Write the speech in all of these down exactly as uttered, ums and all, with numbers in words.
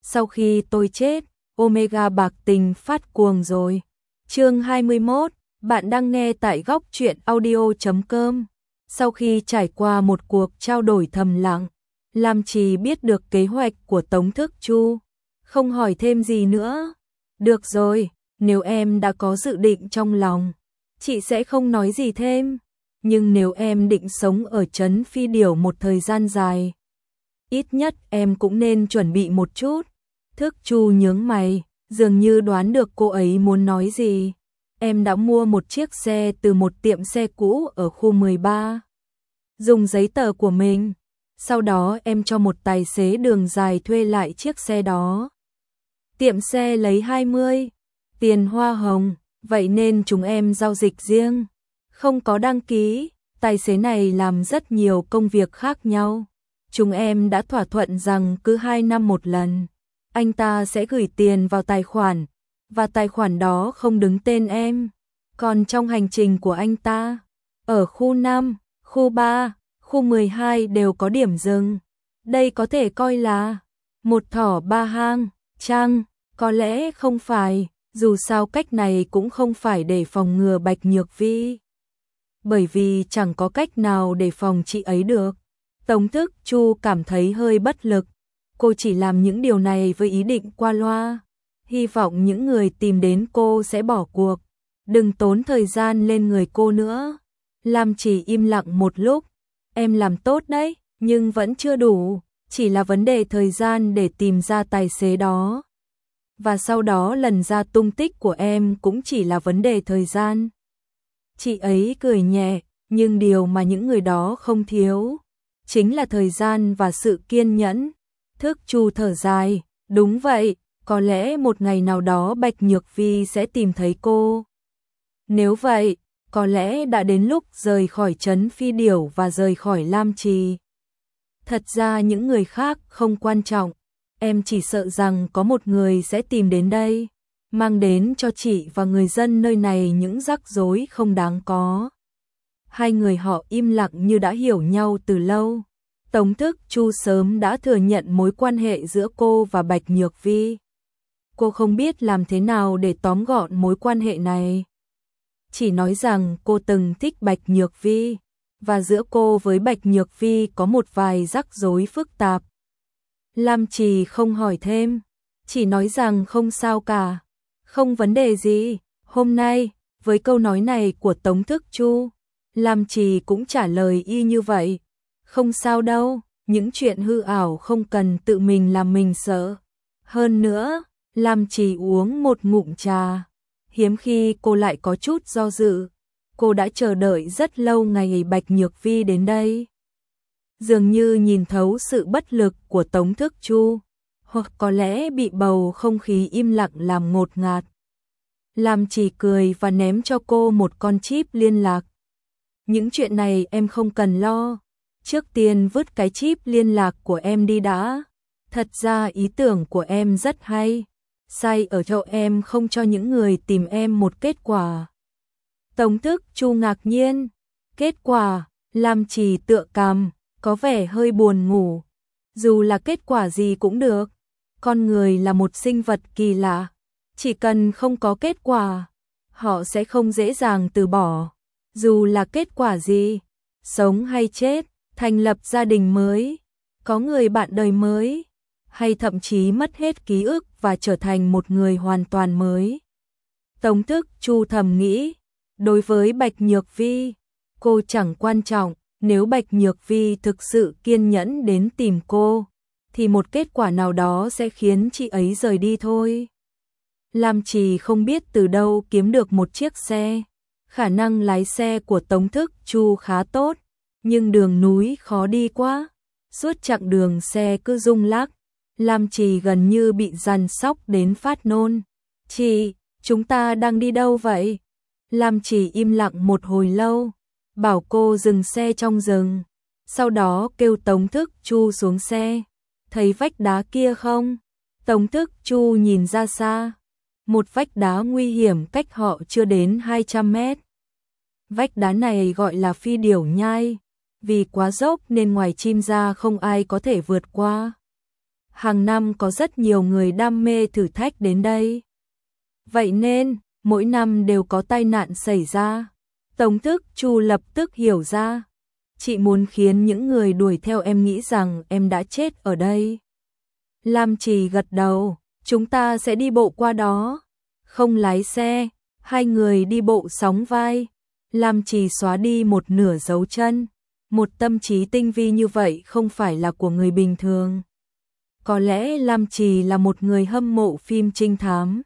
sau khi tôi chết, Omega bạc tình phát cuồng rồi. Chương hai mươi mốt, bạn đang nghe tại góc truyện audio chấm com. Sau khi trải qua một cuộc trao đổi thầm lặng, Lam Trì biết được kế hoạch của Tống Thức Chu, không hỏi thêm gì nữa. Được rồi, nếu em đã có dự định trong lòng, chị sẽ không nói gì thêm. Nhưng nếu em định sống ở trấn Phi Điểu một thời gian dài, ít nhất em cũng nên chuẩn bị một chút. Thức Chu nhướng mày, dường như đoán được cô ấy muốn nói gì. Em đã mua một chiếc xe từ một tiệm xe cũ ở khu mười ba. Dùng giấy tờ của mình. Sau đó em cho một tài xế đường dài thuê lại chiếc xe đó. Tiệm xe lấy hai mươi tiền hoa hồng, vậy nên chúng em giao dịch riêng. Không có đăng ký, tài xế này làm rất nhiều công việc khác nhau. Chúng em đã thỏa thuận rằng cứ hai năm một lần, anh ta sẽ gửi tiền vào tài khoản, và tài khoản đó không đứng tên em. Còn trong hành trình của anh ta, ở khu năm, khu ba, khu mười hai đều có điểm dừng. Đây có thể coi là một thỏ ba hang, chăng? Có lẽ không phải, dù sao cách này cũng không phải để phòng ngừa Bạch Nhược Vi. Bởi vì chẳng có cách nào để phòng chị ấy được. Tống Thức Chu cảm thấy hơi bất lực. Cô chỉ làm những điều này với ý định qua loa. Hy vọng những người tìm đến cô sẽ bỏ cuộc. Đừng tốn thời gian lên người cô nữa. Lam Chỉ im lặng một lúc. Em làm tốt đấy, nhưng vẫn chưa đủ. Chỉ là vấn đề thời gian để tìm ra tài xế đó. Và sau đó lần ra tung tích của em cũng chỉ là vấn đề thời gian. Chị ấy cười nhẹ, nhưng điều mà những người đó không thiếu chính là thời gian và sự kiên nhẫn. Thức Chu thở dài, đúng vậy, có lẽ một ngày nào đó Bạch Nhược Vi sẽ tìm thấy cô. Nếu vậy, có lẽ đã đến lúc rời khỏi trấn Phi Điểu và rời khỏi Lam Trì. Thật ra những người khác không quan trọng, em chỉ sợ rằng có một người sẽ tìm đến đây, mang đến cho chị và người dân nơi này những rắc rối không đáng có. Hai người họ im lặng như đã hiểu nhau từ lâu. Tống Thức Chu sớm đã thừa nhận mối quan hệ giữa cô và Bạch Nhược Vi. Cô không biết làm thế nào để tóm gọn mối quan hệ này. Chỉ nói rằng cô từng thích Bạch Nhược Vi, và giữa cô với Bạch Nhược Vi có một vài rắc rối phức tạp. Lam Trì không hỏi thêm, chỉ nói rằng không sao cả, không vấn đề gì. Hôm nay, với câu nói này của Tống Thức Chu, Lam Trì cũng trả lời y như vậy. Không sao đâu, những chuyện hư ảo không cần tự mình làm mình sợ. Hơn nữa, Lam Trì uống một ngụm trà. Hiếm khi cô lại có chút do dự. Cô đã chờ đợi rất lâu ngày Bạch Nhược Vi đến đây. Dường như nhìn thấu sự bất lực của Tống Thức Chu, hoặc có lẽ bị bầu không khí im lặng làm ngột ngạt. Lam Trì cười và ném cho cô một con chip liên lạc. Những chuyện này em không cần lo. Trước tiên vứt cái chip liên lạc của em đi đã. Thật ra ý tưởng của em rất hay. Sai ở chỗ em không cho những người tìm em một kết quả. Tống Thức Chu ngạc nhiên. Kết quả, Lam Trì tựa cằm, có vẻ hơi buồn ngủ. Dù là kết quả gì cũng được. Con người là một sinh vật kỳ lạ. Chỉ cần không có kết quả, họ sẽ không dễ dàng từ bỏ. Dù là kết quả gì, sống hay chết, thành lập gia đình mới, có người bạn đời mới, hay thậm chí mất hết ký ức và trở thành một người hoàn toàn mới. Tống Thức Chu thầm nghĩ, đối với Bạch Nhược Vi, cô chẳng quan trọng. Nếu Bạch Nhược Vi thực sự kiên nhẫn đến tìm cô, thì một kết quả nào đó sẽ khiến chị ấy rời đi thôi. Lam Trì không biết từ đâu kiếm được một chiếc xe. Khả năng lái xe của Tống Thức Chu khá tốt, nhưng đường núi khó đi quá. Suốt chặng đường xe cứ rung lắc. Lam Trì gần như bị dằn sóc đến phát nôn. Chị, chúng ta đang đi đâu vậy? Lam Trì im lặng một hồi lâu, bảo cô dừng xe trong rừng. Sau đó kêu Tống Thức Chu xuống xe. Thấy vách đá kia không? Tống Thức Chu nhìn ra xa. Một vách đá nguy hiểm cách họ chưa đến hai trăm mét. Vách đá này gọi là Phi Điểu Nhai. Vì quá dốc nên ngoài chim ra không ai có thể vượt qua. hàng năm có rất nhiều người đam mê thử thách đến đây. Vậy nên, mỗi năm đều có tai nạn xảy ra. Tống Thức Chu lập tức hiểu ra. Chị muốn khiến những người đuổi theo em nghĩ rằng em đã chết ở đây. Lam Trì gật đầu, chúng ta sẽ đi bộ qua đó. Không lái xe, hai người đi bộ sóng vai. Lam Trì xóa đi một nửa dấu chân. Một tâm trí tinh vi như vậy không phải là của người bình thường. Có lẽ Lam Trì là một người hâm mộ phim trinh thám.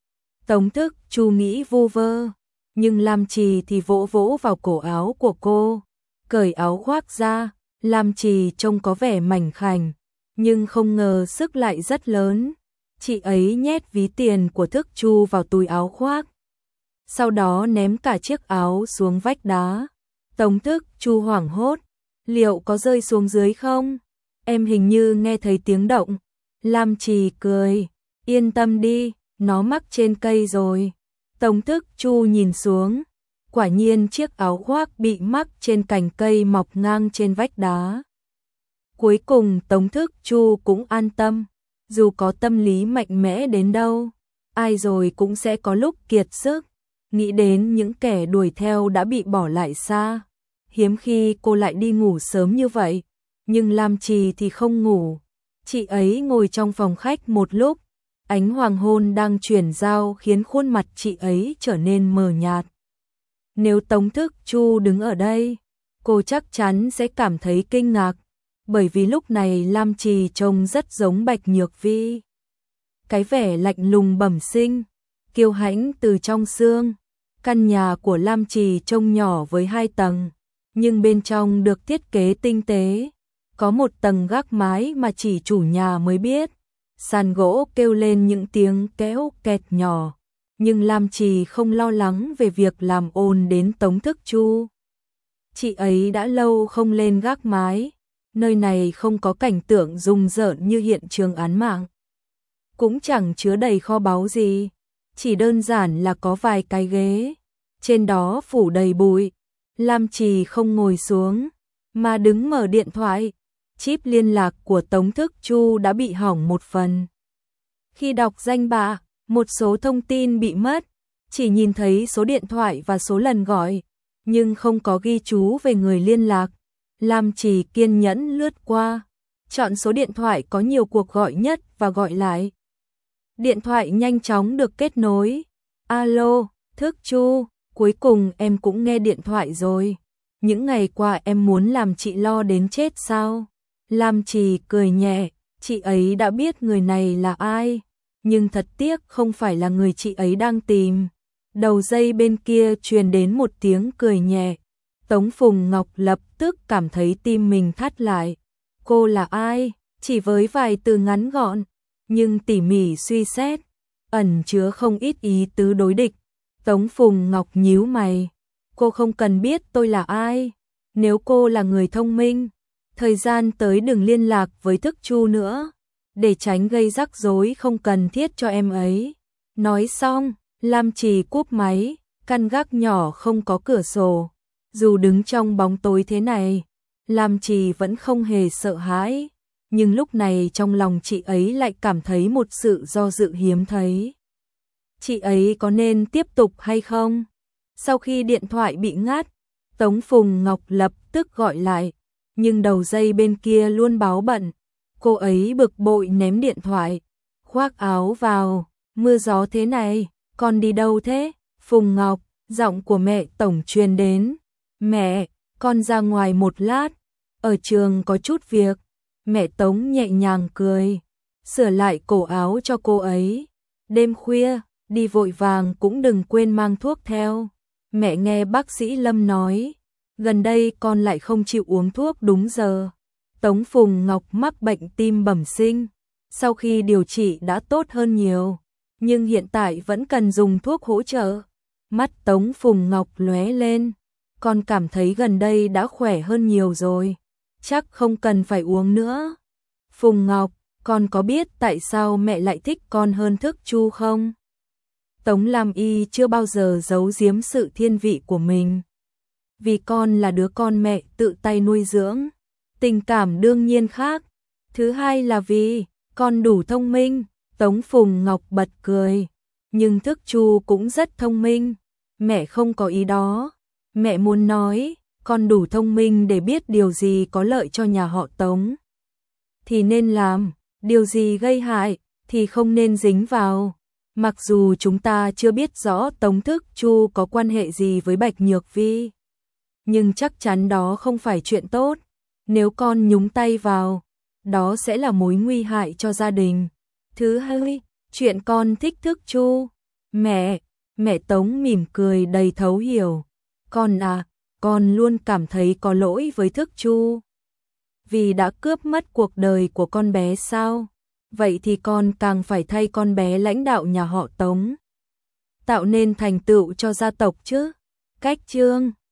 Tống Thức Chu nghĩ vu vơ, nhưng Lam Trì thì vỗ vỗ vào cổ áo của cô, cởi áo khoác ra. Lam Trì trông có vẻ mảnh khảnh, nhưng không ngờ sức lại rất lớn. Chị ấy nhét ví tiền của Thức Chu vào túi áo khoác, sau đó ném cả chiếc áo xuống vách đá. Tống Thức Chu hoảng hốt, liệu có rơi xuống dưới không? Em hình như nghe thấy tiếng động. Lam Trì cười, yên tâm đi, nó mắc trên cây rồi. Tống Thức Chu nhìn xuống, quả nhiên chiếc áo khoác bị mắc trên cành cây mọc ngang trên vách đá. Cuối cùng Tống Thức Chu cũng an tâm, dù có tâm lý mạnh mẽ đến đâu, ai rồi cũng sẽ có lúc kiệt sức. Nghĩ đến những kẻ đuổi theo đã bị bỏ lại xa, hiếm khi cô lại đi ngủ sớm như vậy, nhưng Lam Trì thì không ngủ. Chị ấy ngồi trong phòng khách một lúc, ánh hoàng hôn đang chuyển giao khiến khuôn mặt chị ấy trở nên mờ nhạt. Nếu Tống Thức Chu đứng ở đây, cô chắc chắn sẽ cảm thấy kinh ngạc, bởi vì lúc này Lam Trì trông rất giống Bạch Nhược Vi. Cái vẻ lạnh lùng bẩm sinh, kiêu hãnh từ trong xương. Căn nhà của Lam Trì trông nhỏ với hai tầng, nhưng bên trong được thiết kế tinh tế. Có một tầng gác mái mà chỉ chủ nhà mới biết. Sàn gỗ kêu lên những tiếng kéo kẹt nhỏ, nhưng Lam Trì không lo lắng về việc làm ồn đến Tống Thức Chu. Chị ấy đã lâu không lên gác mái, nơi này không có cảnh tượng rùng rợn như hiện trường án mạng. Cũng chẳng chứa đầy kho báu gì, chỉ đơn giản là có vài cái ghế, trên đó phủ đầy bụi. Lam Trì không ngồi xuống, mà đứng mở điện thoại. Chip liên lạc của Tống Thức Chu đã bị hỏng một phần. Khi đọc danh bạ, một số thông tin bị mất, chỉ nhìn thấy số điện thoại và số lần gọi, nhưng không có ghi chú về người liên lạc. Lam Trì kiên nhẫn lướt qua, chọn số điện thoại có nhiều cuộc gọi nhất và gọi lại. Điện thoại nhanh chóng được kết nối. Alo, Thức Chu, cuối cùng em cũng nghe điện thoại rồi. Những ngày qua em muốn làm chị lo đến chết sao? Lam Trì cười nhẹ, chị ấy đã biết người này là ai, nhưng thật tiếc không phải là người chị ấy đang tìm. Đầu dây bên kia truyền đến một tiếng cười nhẹ. Tống Phùng Ngọc lập tức cảm thấy tim mình thắt lại. Cô là ai? Chỉ với vài từ ngắn gọn, nhưng tỉ mỉ suy xét, ẩn chứa không ít ý tứ đối địch. Tống Phùng Ngọc nhíu mày. Cô không cần biết tôi là ai. Nếu cô là người thông minh, thời gian tới đừng liên lạc với Thức Chu nữa, để tránh gây rắc rối không cần thiết cho em ấy. Nói xong, Lam Trì cúp máy. Căn gác nhỏ không có cửa sổ, dù đứng trong bóng tối thế này, Lam Trì vẫn không hề sợ hãi, nhưng lúc này trong lòng chị ấy lại cảm thấy một sự do dự hiếm thấy. Chị ấy có nên tiếp tục hay không? Sau khi điện thoại bị ngắt, Tống Phùng Ngọc lập tức gọi lại, nhưng đầu dây bên kia luôn báo bận. Cô ấy bực bội ném điện thoại, khoác áo vào. Mưa gió thế này, con đi đâu thế? Phùng Ngọc, giọng của mẹ Tổng truyền đến. Mẹ, con ra ngoài một lát, ở trường có chút việc. Mẹ Tống nhẹ nhàng cười, sửa lại cổ áo cho cô ấy. Đêm khuya, đi vội vàng cũng đừng quên mang thuốc theo. Mẹ nghe bác sĩ Lâm nói, gần đây con lại không chịu uống thuốc đúng giờ. Tống Phùng Ngọc mắc bệnh tim bẩm sinh, sau khi điều trị đã tốt hơn nhiều, nhưng hiện tại vẫn cần dùng thuốc hỗ trợ. Mắt Tống Phùng Ngọc lóe lên, con cảm thấy gần đây đã khỏe hơn nhiều rồi, chắc không cần phải uống nữa. Phùng Ngọc, con có biết tại sao mẹ lại thích con hơn Thức Chu không? Tống Lam Y chưa bao giờ giấu giếm sự thiên vị của mình. Vì con là đứa con mẹ tự tay nuôi dưỡng, tình cảm đương nhiên khác. Thứ hai là vì Con đủ thông minh, Tống Phùng Ngọc bật cười. Nhưng Thức Chu cũng rất thông minh. Mẹ không có ý đó. Mẹ muốn nói, con đủ thông minh để biết điều gì có lợi cho nhà họ Tống thì nên làm, điều gì gây hại thì không nên dính vào. Mặc dù chúng ta chưa biết rõ Tống Thức Chu có quan hệ gì với Bạch Nhược Vi, nhưng chắc chắn đó không phải chuyện tốt. Nếu con nhúng tay vào, đó sẽ là mối nguy hại cho gia đình. Thứ hai, chuyện con thích Thức Chu. Mẹ, mẹ Tống mỉm cười đầy thấu hiểu. Con à, con luôn cảm thấy có lỗi với Thức Chu vì đã cướp mất cuộc đời của con bé sao? Vậy thì con càng phải thay con bé lãnh đạo nhà họ Tống, tạo nên thành tựu cho gia tộc chứ. Cách chương